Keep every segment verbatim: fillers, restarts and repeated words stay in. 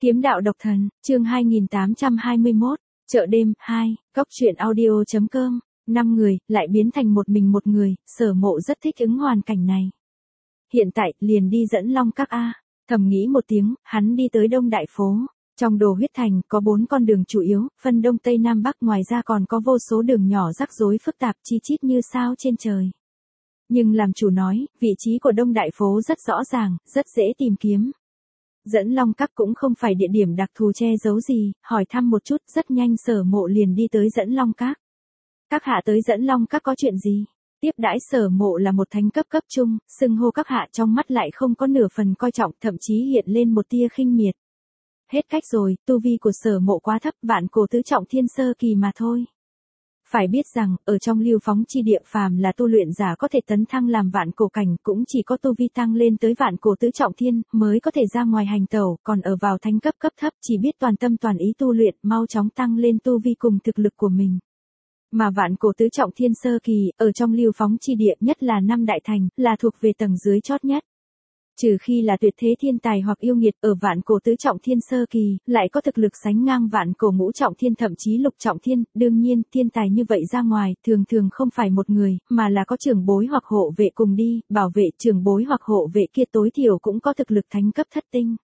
Kiếm đạo độc thần, chương hai nghìn tám trăm hai mươi mốt, chợ đêm, hai, cốc truyện audio chấm com, năm người, lại biến thành một mình một người, Sở Mộ rất thích ứng hoàn cảnh này. Hiện tại, liền đi dẫn Long Các A, thầm nghĩ một tiếng, hắn đi tới Đông Đại Phố. Trong Đồ Huyết Thành, có bốn con đường chủ yếu, phân Đông Tây Nam Bắc, ngoài ra còn có vô số đường nhỏ rắc rối phức tạp chi chít như sao trên trời. Nhưng làm chủ nói, vị trí của Đông Đại Phố rất rõ ràng, rất dễ tìm kiếm. Dẫn Long Các cũng không phải địa điểm đặc thù che giấu gì, hỏi thăm một chút, rất nhanh Sở Mộ liền đi tới dẫn Long Các. Các hạ tới dẫn Long Các có chuyện gì? Tiếp đãi Sở Mộ là một thánh cấp cấp trung, xưng hô các hạ trong mắt lại không có nửa phần coi trọng, thậm chí hiện lên một tia khinh miệt. Hết cách rồi, tu vi của Sở Mộ quá thấp, vạn cổ tứ trọng thiên sơ kỳ mà thôi. Phải biết rằng, ở trong lưu phóng chi địa phàm là tu luyện giả có thể tấn thăng làm vạn cổ cảnh, cũng chỉ có tu vi tăng lên tới vạn cổ tứ trọng thiên, mới có thể ra ngoài hành tẩu, còn ở vào thánh cấp cấp thấp chỉ biết toàn tâm toàn ý tu luyện, mau chóng tăng lên tu vi cùng thực lực của mình. Mà vạn cổ tứ trọng thiên sơ kỳ, ở trong lưu phóng chi địa nhất là năm đại thành, là thuộc về tầng dưới chót nhất. Trừ khi là tuyệt thế thiên tài hoặc yêu nghiệt, ở vạn cổ tứ trọng thiên sơ kỳ, lại có thực lực sánh ngang vạn cổ ngũ trọng thiên thậm chí lục trọng thiên, đương nhiên, thiên tài như vậy ra ngoài, thường thường không phải một người, mà là có trưởng bối hoặc hộ vệ cùng đi, bảo vệ trưởng bối hoặc hộ vệ kia tối thiểu cũng có thực lực thánh cấp thất tinh.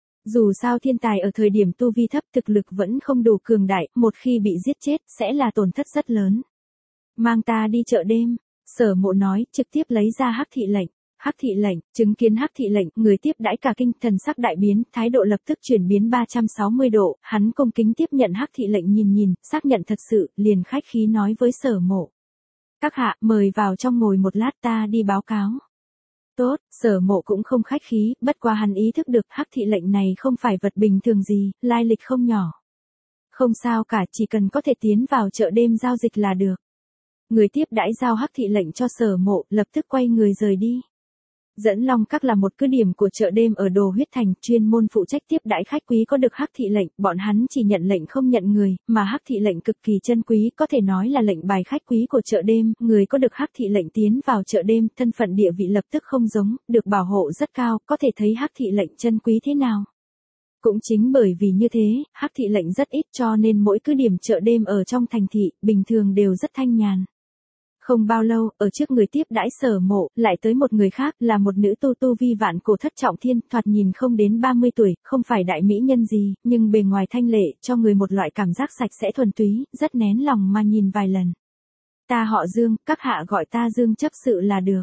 Dù sao thiên tài ở thời điểm tu vi thấp thực lực vẫn không đủ cường đại, một khi bị giết chết, sẽ là tổn thất rất lớn. Mang ta đi chợ đêm, Sở Mộ nói, trực tiếp lấy ra hắc thị lệnh. Hắc thị lệnh, chứng kiến hắc thị lệnh, người tiếp đãi cả kinh, thần sắc đại biến, thái độ lập tức chuyển biến ba trăm sáu mươi độ, hắn cung kính tiếp nhận hắc thị lệnh nhìn nhìn, xác nhận thật sự, liền khách khí nói với Sở Mộ. Các hạ, mời vào trong ngồi một lát ta đi báo cáo. Tốt, Sở Mộ cũng không khách khí, bất quá hắn ý thức được hắc thị lệnh này không phải vật bình thường gì, lai lịch không nhỏ. Không sao cả, chỉ cần có thể tiến vào chợ đêm giao dịch là được. Người tiếp đãi giao hắc thị lệnh cho Sở Mộ, lập tức quay người rời đi. Dẫn Long Các là một cứ điểm của chợ đêm ở Đồ Huyết Thành, chuyên môn phụ trách tiếp đãi khách quý có được hắc thị lệnh, bọn hắn chỉ nhận lệnh không nhận người, mà hắc thị lệnh cực kỳ chân quý, có thể nói là lệnh bài khách quý của chợ đêm, người có được hắc thị lệnh tiến vào chợ đêm, thân phận địa vị lập tức không giống, được bảo hộ rất cao, có thể thấy hắc thị lệnh chân quý thế nào. Cũng chính bởi vì như thế, hắc thị lệnh rất ít cho nên mỗi cứ điểm chợ đêm ở trong thành thị, bình thường đều rất thanh nhàn. Không bao lâu, ở trước người tiếp đãi Sở Mộ, lại tới một người khác, là một nữ tu tu vi vạn cổ thất trọng thiên, thoạt nhìn không đến ba mươi tuổi, không phải đại mỹ nhân gì, nhưng bề ngoài thanh lệ, cho người một loại cảm giác sạch sẽ thuần túy, rất nén lòng mà nhìn vài lần. Ta họ Dương, các hạ gọi ta Dương chấp sự là được.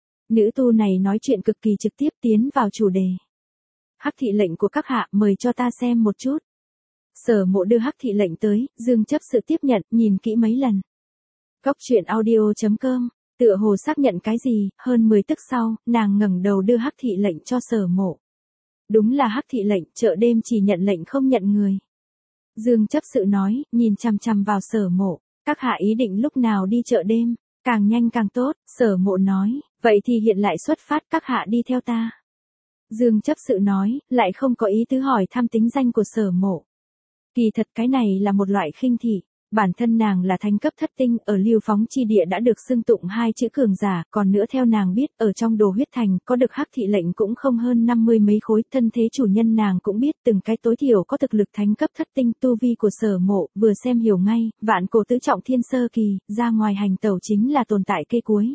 Nữ tu này nói chuyện cực kỳ trực tiếp tiến vào chủ đề. Hắc thị lệnh của các hạ, mời cho ta xem một chút. Sở Mộ đưa hắc thị lệnh tới, Dương chấp sự tiếp nhận, nhìn kỹ mấy lần. Cốc truyện audio chấm com, tựa hồ xác nhận cái gì, hơn mười tức sau, nàng ngẩng đầu đưa hắc thị lệnh cho Sở Mộ. Đúng là hắc thị lệnh, chợ đêm chỉ nhận lệnh không nhận người. Dương chấp sự nói, nhìn chằm chằm vào Sở Mộ, các hạ ý định lúc nào đi chợ đêm, càng nhanh càng tốt, Sở Mộ nói, vậy thì hiện lại xuất phát, các hạ đi theo ta. Dương chấp sự nói, lại không có ý tứ hỏi thăm tính danh của Sở Mộ. Kỳ thật cái này là một loại khinh thị. Bản thân nàng là thánh cấp thất tinh, ở lưu phóng chi địa đã được xưng tụng hai chữ cường giả, còn nữa theo nàng biết, ở trong Đồ Huyết Thành, có được hắc thị lệnh cũng không hơn năm mươi mấy khối, thân thế chủ nhân nàng cũng biết, từng cái tối thiểu có thực lực thánh cấp thất tinh, tu vi của Sở Mộ, vừa xem hiểu ngay, vạn cổ tứ trọng thiên sơ kỳ, ra ngoài hành tẩu chính là tồn tại cây cuối.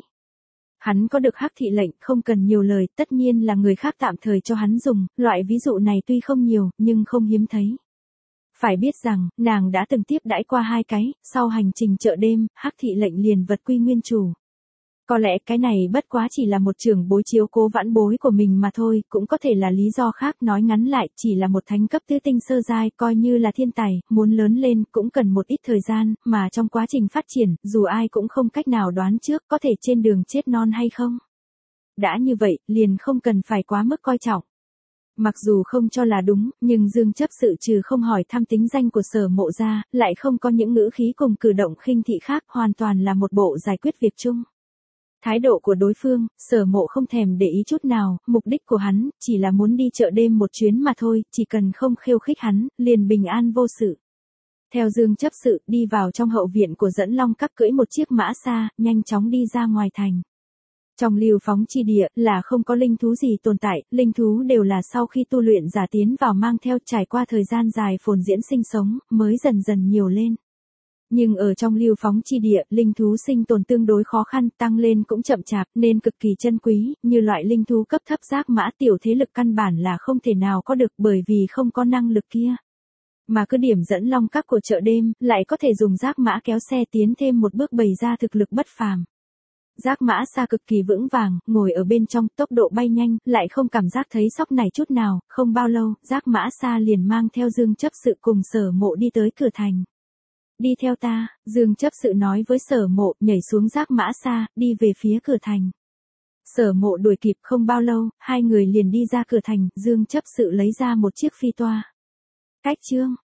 Hắn có được hắc thị lệnh, không cần nhiều lời, tất nhiên là người khác tạm thời cho hắn dùng, loại ví dụ này tuy không nhiều, nhưng không hiếm thấy. Phải biết rằng, nàng đã từng tiếp đãi qua hai cái, sau hành trình chợ đêm, hắc thị lệnh liền vật quy nguyên chủ. Có lẽ cái này bất quá chỉ là một trưởng bối chiếu cố vãn bối của mình mà thôi, cũng có thể là lý do khác, nói ngắn lại, chỉ là một thánh cấp tứ tinh sơ giai, coi như là thiên tài, muốn lớn lên, cũng cần một ít thời gian, mà trong quá trình phát triển, dù ai cũng không cách nào đoán trước, có thể trên đường chết non hay không. Đã như vậy, liền không cần phải quá mức coi trọng. Mặc dù không cho là đúng, nhưng Dương chấp sự trừ không hỏi thăm tính danh của Sở Mộ ra, lại không có những ngữ khí cùng cử động khinh thị khác, hoàn toàn là một bộ giải quyết việc chung. Thái độ của đối phương, Sở Mộ không thèm để ý chút nào, mục đích của hắn, chỉ là muốn đi chợ đêm một chuyến mà thôi, chỉ cần không khiêu khích hắn, liền bình an vô sự. Theo Dương chấp sự, đi vào trong hậu viện của dẫn Long Các cưỡi một chiếc mã xa, nhanh chóng đi ra ngoài thành. Trong lưu phóng chi địa là không có linh thú gì tồn tại, linh thú đều là sau khi tu luyện giả tiến vào mang theo trải qua thời gian dài phồn diễn sinh sống, mới dần dần nhiều lên. Nhưng ở trong lưu phóng chi địa, linh thú sinh tồn tương đối khó khăn, tăng lên cũng chậm chạp nên cực kỳ chân quý, như loại linh thú cấp thấp giác mã tiểu thế lực căn bản là không thể nào có được bởi vì không có năng lực kia. Mà cứ điểm dẫn long các của chợ đêm, lại có thể dùng giác mã kéo xe tiến thêm một bước bày ra thực lực bất phàm. Giác mã xa cực kỳ vững vàng, ngồi ở bên trong, tốc độ bay nhanh, lại không cảm giác thấy sóc này chút nào, không bao lâu, giác mã xa liền mang theo Dương chấp sự cùng Sở Mộ đi tới cửa thành. Đi theo ta, Dương chấp sự nói với Sở Mộ, nhảy xuống giác mã xa, đi về phía cửa thành. Sở Mộ đuổi kịp không bao lâu, hai người liền đi ra cửa thành, Dương chấp sự lấy ra một chiếc phi toa. Cách chương